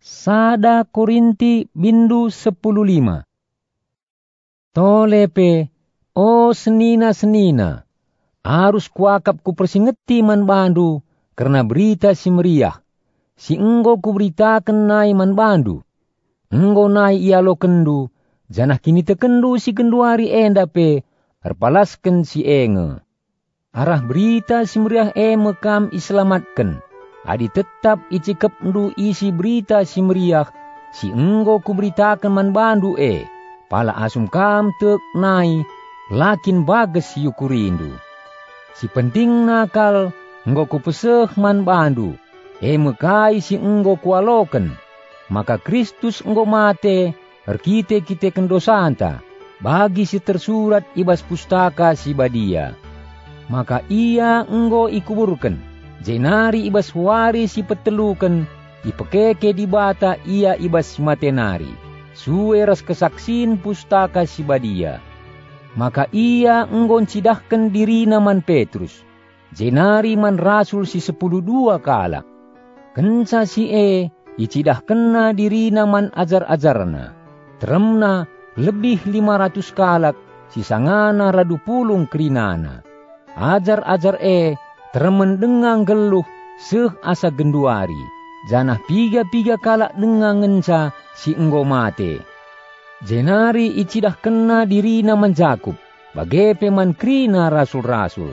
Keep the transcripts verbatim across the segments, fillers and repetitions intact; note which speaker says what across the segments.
Speaker 1: Sada Korinti bindu sepuluh lima. Tolepe, o senina-senina, harus kuakap ku persingeti man bandu, karena berita si meriah. Si enggo ku beritakan nai man bandu. Enggo nai ia lo kendu, janah kini tekendu si kenduari enda pe, erpalaskan si enge. Arah berita si meriah e mekam iselamatkan. Adi tetap icikep ndu isi berita si meriah, si enggo ku beritakan man bandu e. Pala asum kam tek nai, lakin bagas yukurindu. Si penting nakal, enggo ku peseh man bandu, e mekai si enggo kualoken. Maka Kristus enggo mate, erkite-kite kendosanta, bagi si tersurat ibas pustaka si badia. Maka ia enggo ikuburken, jenari ibas wari si peteluken, ipekeke di bata ia ibas matenari. Suwe ras kesaksin pustaka si badia. Maka ia enggon cidahkan diri naman Petrus, jenari man rasul si sepuluh dua kalak. Kenca si e, icidah kena diri naman ajar-ajarna. Teremna lebih lima ratus kalak, si sangana radu pulung kerinana. Ajar-ajar e, teremen dengang geluh, seh asa genduari. Janah piga-piga kalak dengang ngenca, si enggo mate. Jenari icidah kena diri naman Jakub, bagai peman krina rasul-rasul.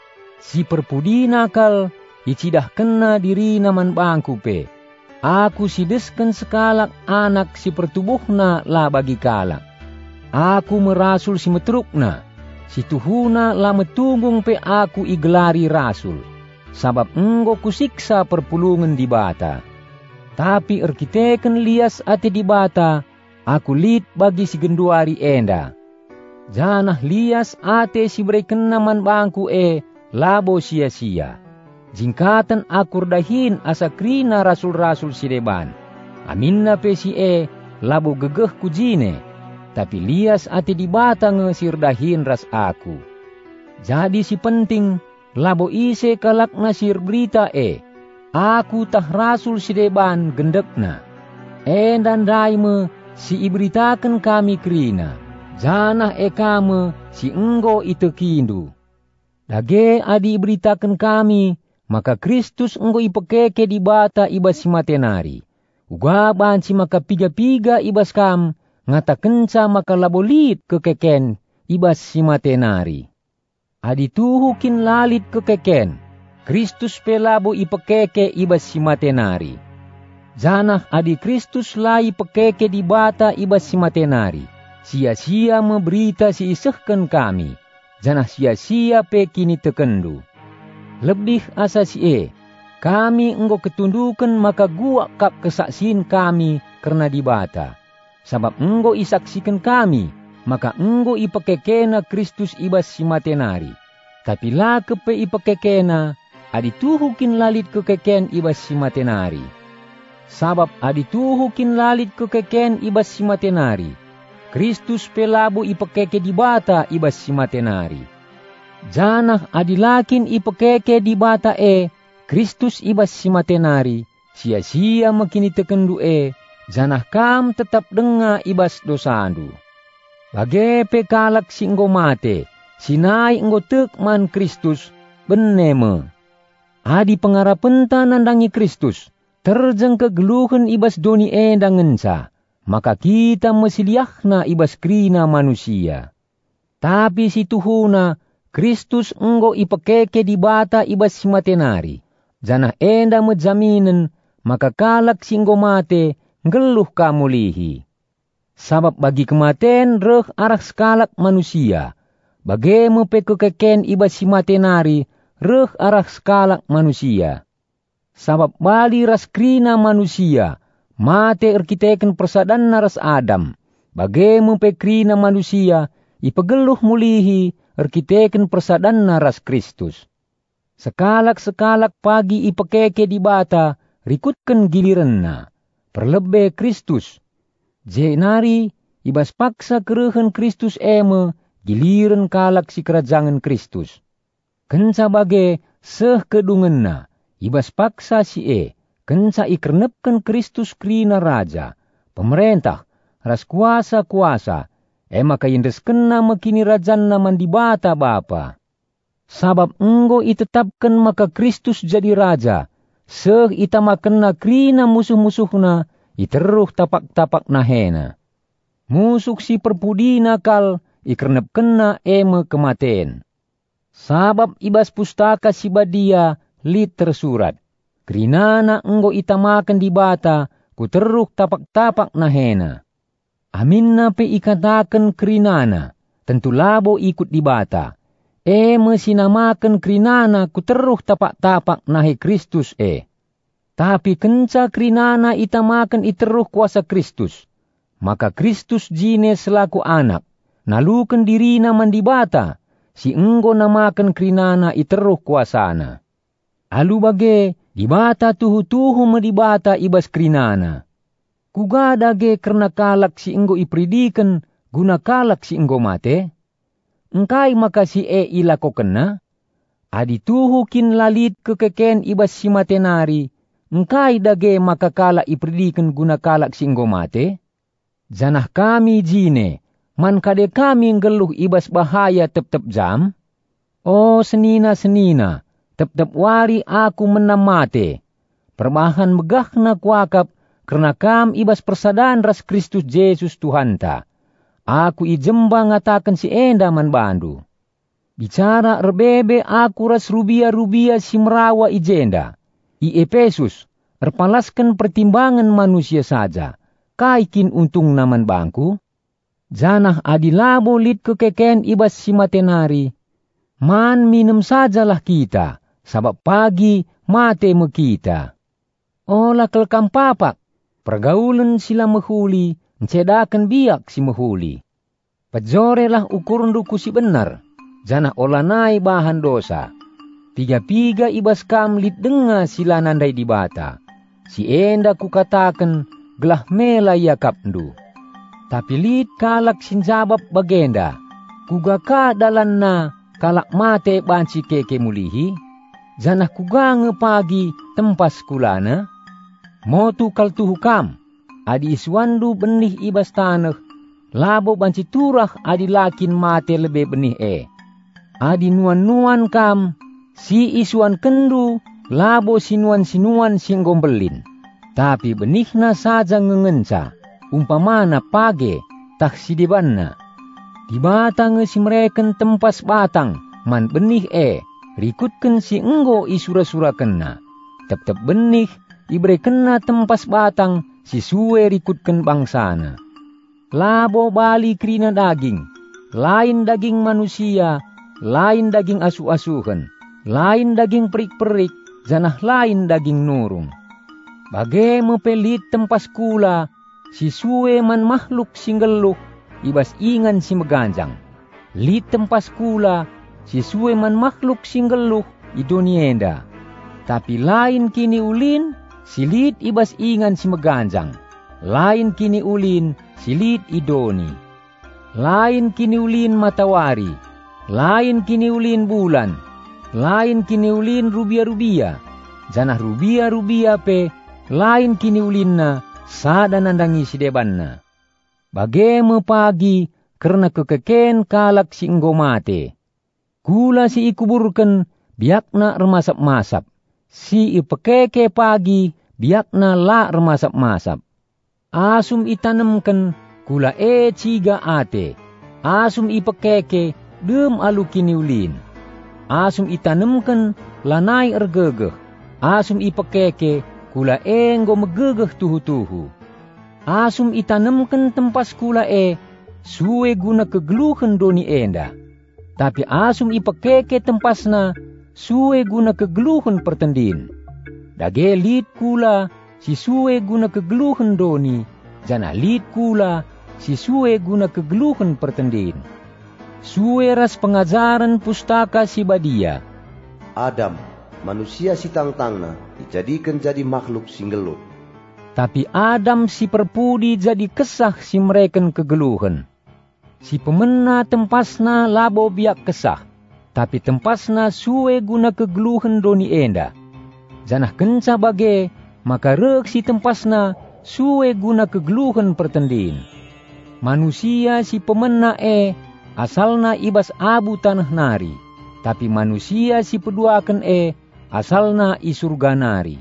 Speaker 1: Si perpudi nakal, icidah kena diri naman bangku pe. Aku si desken sekalak anak si pertubuhna lah bagi kalak. Aku merasul si metrukna, si tuhuna lah metunggung pe aku igelari rasul. Sabab enggo kusiksa perpulungan di bata. Tapi erkiteken lias ate di bata, aku lit bagi si genduari enda. Janah lias ate si bereken naman bangku e, labo sia-sia. Jingkatan akur dahin asa krina rasul-rasul si deban. Aminna pe si e, labo gegeh kujine. Tapi lias ate di bata ngesir dahin ras aku. Jadi si penting, labo ise kalak nasir berita e. Aku tah rasul si deban gendekna. Endan daime si iberitakan kami krina. Janah e kame si enggo itekindu. Dage adi iberitakan kami, maka Kristus enggo ipekeke di bata ibas si matenari. Ugaban si maka piga-piga ibas kam, ngata kenca maka labolit kekeken ibas si matenari. Adi tuhukin lalit kekeken, Kristus pelabo ipekeke ibas si matenari. Janah adi Kristus lai pekeke di bata ibas si matenari. Sia-sia memberita si isehken kami. Janah sia-sia pe kini tekendu. Lebih asa si e, kami enggo ketundukan maka guak kap kesaksin kami karena di bata. Sabab enggo isaksikan kami, maka enggo ipekekena Kristus ibas si matenari. Tapi la kepe ipekekena, adi tuhukin lalit kekeken ibas si matenari. Sabab adi tuhukin lalit kekeken ibas si matenari. Kristus pelabo ipekeke di bata ibas si matenari. Janah adi lakin ipekeke di bata e, Kristus ibas si matenari. Sia-sia makini tekendu e, janah kam tetap denga ibas dosandu. Bage pekalak si enggo mate, sinai enggo tek man Kristus, beneme. Adi pengarapenta nandangi Kristus, terjeng kegeluhan ibas doni endang ngenca, maka kita mesiliahna ibas krina manusia. Tapi si tuhuna, Kristus enggo ipekeke di bata ibas si matenari, janah enda mejaminen, maka kalak si enggo mate, ngeluh kamulihi. Sabab bagi kematen reh arah sekalak manusia, bage mepe kekeken ibas si matenari, reh arah sekalak manusia. Sabab bali ras krina manusia, mate erkiteken persadan ras Adam. Bage mepe krina manusia, ipegeluh mulihi, erkiteken persadan ras Kristus. Sekalak-sekalak pagi ipekeke di bata, rikutken gilirenna. Perlebe Kristus. Jenari, ibas paksa kerehen Kristus eme, giliren kalak si kerajaan Kristus. Kenca bage seh kedungenna, ibas paksa si e, Kenca ikernepkan Kristus krina raja, pemerintah, ras kuasa-kuasa, e maka indes kena makini rajanna mandibata Bapa. Sabab enggo itetapkan maka Kristus jadi raja, seh ita makena krina musuh-musuhna, iteruh tapak-tapak nahena. Musuh si perpudina kal, ikernep kena eme kematen. Sabab ibas pustaka si badia, lit tersurat. Krinana enggo itamakan di bata, kuteruh tapak-tapak nahena. Aminna pe ikatakan krinana, tentu labo ikut di bata. E mesinamakan krinana kuteruh tapak-tapak nahe Kristus e. Tapi kenca krinana itamakan iteruh kuasa Kristus. Maka Kristus jine selaku anak, nalukan dirina mandibata, si enggo namakan krinana iteruh kuasana. Alu bage, dibata tuhu-tuhu medibata ibas krinana. Kugada ge karena kalak si enggo ipridikan, guna kalak si enggo mate. Engkai maka si e ilako kena. Adi tuhu kin lalit kekeken ibas si matenari, engkai dage maka kalak ipridikan guna kalak si enggo mate. Janah kami jine, man kade kami ngeluh ibas bahaya tep-tep jam. Oh senina-senina, tep-tep wari aku menam mate. Perbahan megah na kuakap, karena kam ibas persadaan ras Kristus Yesus Tuhanta. Aku ijemba ngatakan si enda man bandu. Bicara rebebe aku ras rubia-rubia si merawa ijenda. I Efesus, erpalaskan pertimbangan manusia saja. Kaikin untung naman bangku. Janah adilabo lit kekeken ibas si matenari. Man minum sajalah kita, sabab pagi mate me kita. Olah kelkam papak, pergaulan sila mehuli, mencedakan biak si mehuli. Pejorelah ukuran duku si benar, janah olanai bahan dosa. Piga-piga ibas kam lit denga sila nandai di bata. Si enda ku katakan, gelah mela yakap ndu. Tapi lit kalak sinjabab bagenda, kugaka dalan na kalak mate banci keke mulihi, janah kugange pagi tempas kulana. Motu kaltuhu kam, adi iswandu benih ibas tanah, labo banci turah adi lakin mate lebe benih e. Adi nuan-nuan kam, si isuan kendu, labo sinuan-sinuan singgombelin. Tapi benihna saja ngengenca, umpamana page, tak sidibanna. Dibata nge si mereken tempas batang, man benih e, rikutken si enggo isura-sura kena. Tep-tep benih, ibre kena tempas batang, si suwe rikutken bangsana. Labo bali krina daging, lain daging manusia, lain daging asu-asuhan, lain daging perik-perik, janah lain daging nurung. Bage mepelit tempas kula, si suwe man makhluk singgeluh, ibas ingan si meganjang. Lit tempas kula, si suwe man makhluk singgeluh, idonienda. Tapi lain kini ulin, silit ibas ingan si meganjang. Lain kini ulin, silit idoni. Lain kini ulin matawari. Lain kini ulin bulan. Lain kini ulin rubia-rubia. Janah rubia-rubia pe, lain kini ulinna, sada nandangi si debanna. Bageme pagi, karena kekeken kalak si enggo mate. Kula si ikuburken, biakna remasap-masap. Si ipekeke pagi, biakna la remasap-masap. Asum itanemken, kula e ciga ate. Asum ipekeke, dem alu kini ulin. Asum itanemken, lanai ergegeh. Asum ipekeke, kula e enggo megegeh tuhu-tuhu. Asum itanemken tempas kula e, suwe guna kegeluhen doni enda. Tapi asum ipekeke tempasna, suwe guna kegeluhen pertendin. Dage lit kula, si suwe guna kegeluhen doni, jana lit kula, si suwe guna kegeluhen pertendin. Suwe ras pengajaran pustaka si badia.
Speaker 2: Adam, manusia si tang-tangna, dijadikan jadi makhluk singgelut.
Speaker 1: Tapi Adam si perpudi jadi kesah si mereken kegeluhan. Si pemena tempasna labo biak kesah, tapi tempasna suwe guna kegeluhan doni enda. Janah kenca bage, maka rek si tempasna suwe guna kegeluhan pertendin. Manusia si pemena e asalna ibas abu tanah nari, tapi manusia si peduakan e asalna i surga nari.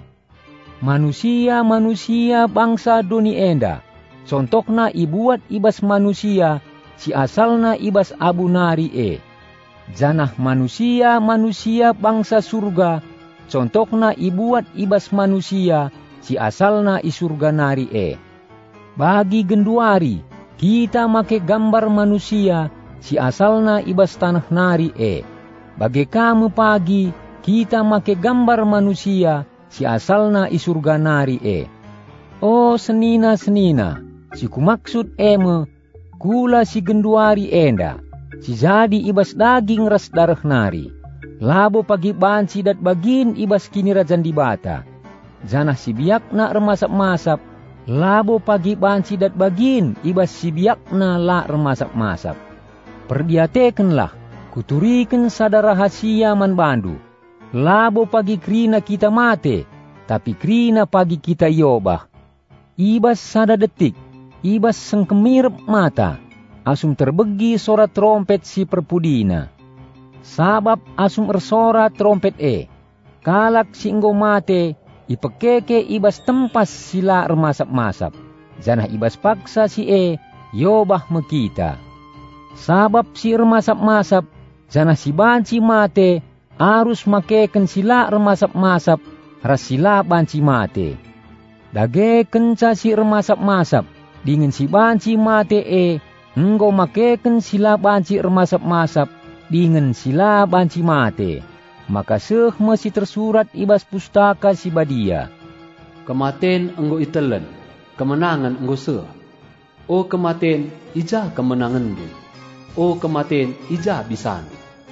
Speaker 1: Manusia-manusia bangsa doni enda, contohna ibuat ibas manusia si asalna ibas abu nari e. Janah manusia-manusia bangsa surga, contohna ibuat ibas manusia si asalna i surga nari e. Bagi genduari, kita make gambar manusia si asalna ibas tanah nari e. Bagi kamu pagi, kita make gambar manusia si asalna i surga nari e. Oh senina-senina, si kumaksud eme, kula si genduari enda, si jadi ibas daging ras darah nari. Labo pagi banci dat bagin ibas kini rajan dibata. Janah si biakna remasap-masap, labo pagi banci dat bagin ibas si biakna la remasap-masap. Perdiatekenlah, kuturiken sada rahasia man bandu. Labo pagi krina kita mate, tapi krina pagi kita yobah. Ibas sada detik, ibas sengkemirep mata, asum terbegi suara trompet si perpudina. Sabab asum ersora trompet e, kalak si enggo mate, ipekeke ibas tempas sila remasap-masap. Janah ibas paksa si e, yobah mekita. Sabab si remasap-masap, janah si banci mate, arus makeken sila remasap-masap, ras sila banci mate. Dage kenca si remasap-masap, dingin si banci mate e, enggo makeken sila banci remasap-masap, dingin sila banci mate. Maka seh masih tersurat ibas pustaka si badia.
Speaker 3: Kematen enggo itelen, kemenangan enggo seh. O kematen, ija kemenangan du. O kematen, ija bisan.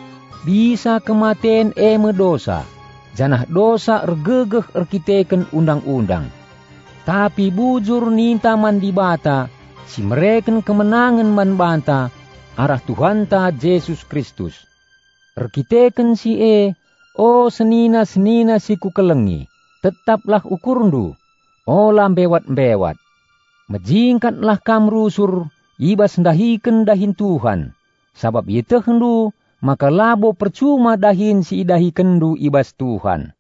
Speaker 1: Bisa kematen eme dosa, janah dosa ergegeh erkiteken undang-undang. Tapi bujur ninta man dibata, si mereken kemenangan man banta, arah Tuhanta Yesus Kristus. Erkiteken si e, o senina-senina si kukelengi, tetaplah ukurndu, o lambewat-bewat. Mejingkatlah kam rusur, ibas dahiken dahin Tuhan, sabab itehendu, maka labo percuma dahin si dahikendu ibas Tuhan.